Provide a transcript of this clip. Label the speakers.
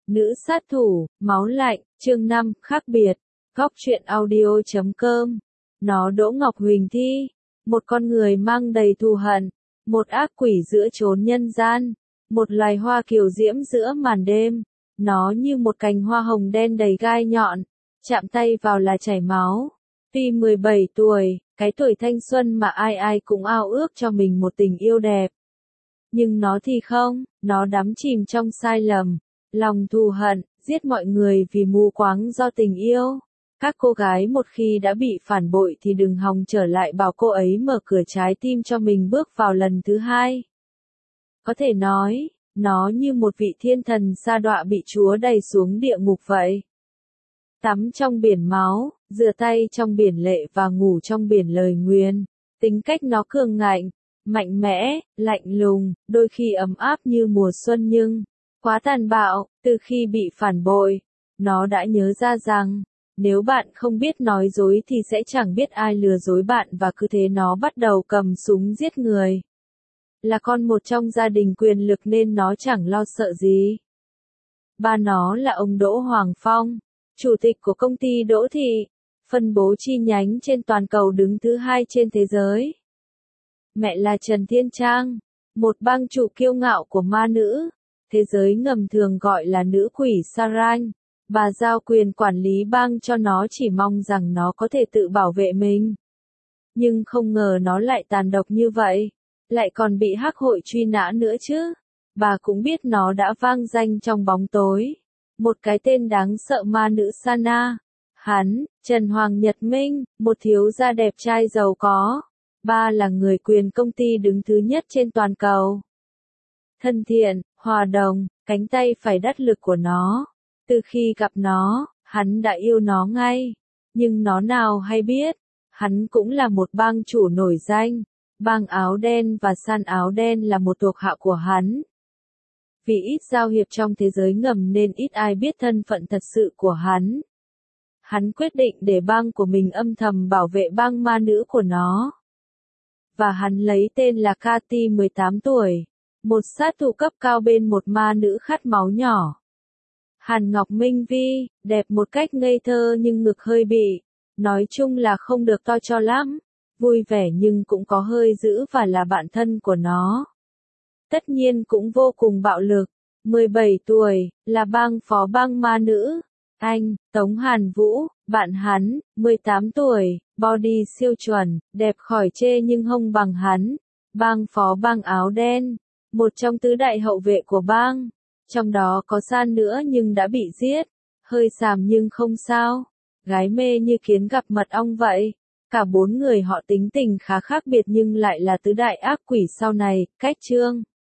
Speaker 1: Nữ sát thủ, máu lạnh, chương 5, khác biệt. Góc truyện audio.com. Nó Đỗ Ngọc Huỳnh Thi. Một con người mang đầy thù hận. Một ác quỷ giữa chốn nhân gian. Một loài hoa kiều diễm giữa màn đêm. Nó như một cành hoa hồng đen đầy gai nhọn. Chạm tay vào là chảy máu. Tuy 17 tuổi, cái tuổi thanh xuân mà ai ai cũng ao ước cho mình một tình yêu đẹp. Nhưng nó thì không, nó đắm chìm trong sai lầm. Lòng thù hận, giết mọi người vì mù quáng do tình yêu. Các cô gái một khi đã bị phản bội thì đừng hòng trở lại bảo cô ấy mở cửa trái tim cho mình bước vào lần thứ hai. Có thể nói, nó như một vị thiên thần sa đọa bị Chúa đày xuống địa ngục vậy. Tắm trong biển máu, rửa tay trong biển lệ và ngủ trong biển lời nguyền. Tính cách nó cường ngạnh, mạnh mẽ, lạnh lùng, đôi khi ấm áp như mùa xuân nhưng quá tàn bạo. Từ khi bị phản bội, nó đã nhớ ra rằng, nếu bạn không biết nói dối thì sẽ chẳng biết ai lừa dối bạn, và cứ thế nó bắt đầu cầm súng giết người. Là con một trong gia đình quyền lực nên nó chẳng lo sợ gì. Ba nó là ông Đỗ Hoàng Phong, chủ tịch của công ty Đỗ Thị, phân bố chi nhánh trên toàn cầu đứng thứ 2 trên thế giới. Mẹ là Trần Thiên Trang, một bang chủ kiêu ngạo của ma nữ, thế giới ngầm thường gọi là nữ quỷ Saranh. Bà giao quyền quản lý bang cho nó chỉ mong rằng nó có thể tự bảo vệ mình. Nhưng không ngờ nó lại tàn độc như vậy, lại còn bị hắc hội truy nã nữa chứ. Bà cũng biết nó đã vang danh trong bóng tối. Một cái tên đáng sợ ma nữ Sana. Hắn, Trần Hoàng Nhật Minh, một thiếu gia đẹp trai giàu có. Ba là người quyền công ty đứng thứ nhất trên toàn cầu. Thân thiện, hòa đồng, cánh tay phải đắc lực của nó. Từ khi gặp nó, hắn đã yêu nó ngay. Nhưng nó nào hay biết, hắn cũng là một bang chủ nổi danh. Bang áo đen và San áo đen là một thuộc hạ của hắn. Vì ít giao hiệp trong thế giới ngầm nên ít ai biết thân phận thật sự của hắn. Hắn quyết định để bang của mình âm thầm bảo vệ bang ma nữ của nó. Và hắn lấy tên là Cathy 18 tuổi, một sát thủ cấp cao bên một ma nữ khát máu nhỏ. Hàn Ngọc Minh Vi, đẹp một cách ngây thơ nhưng ngực hơi bị, nói chung là không được to cho lắm, vui vẻ nhưng cũng có hơi dữ và là bạn thân của nó. Tất nhiên cũng vô cùng bạo lực. 17 tuổi, là bang phó bang ma nữ. Anh, Tống Hàn Vũ, bạn hắn, 18 tuổi, body siêu chuẩn, đẹp khỏi chê nhưng không bằng hắn. Bang phó bang áo đen, một trong tứ đại hậu vệ của bang. Trong đó có San nữa nhưng đã bị giết. Hơi xàm nhưng không sao. Gái mê như kiến gặp mật ong vậy. Cả bốn người họ tính tình khá khác biệt nhưng lại là tứ đại ác quỷ sau này. Cách chương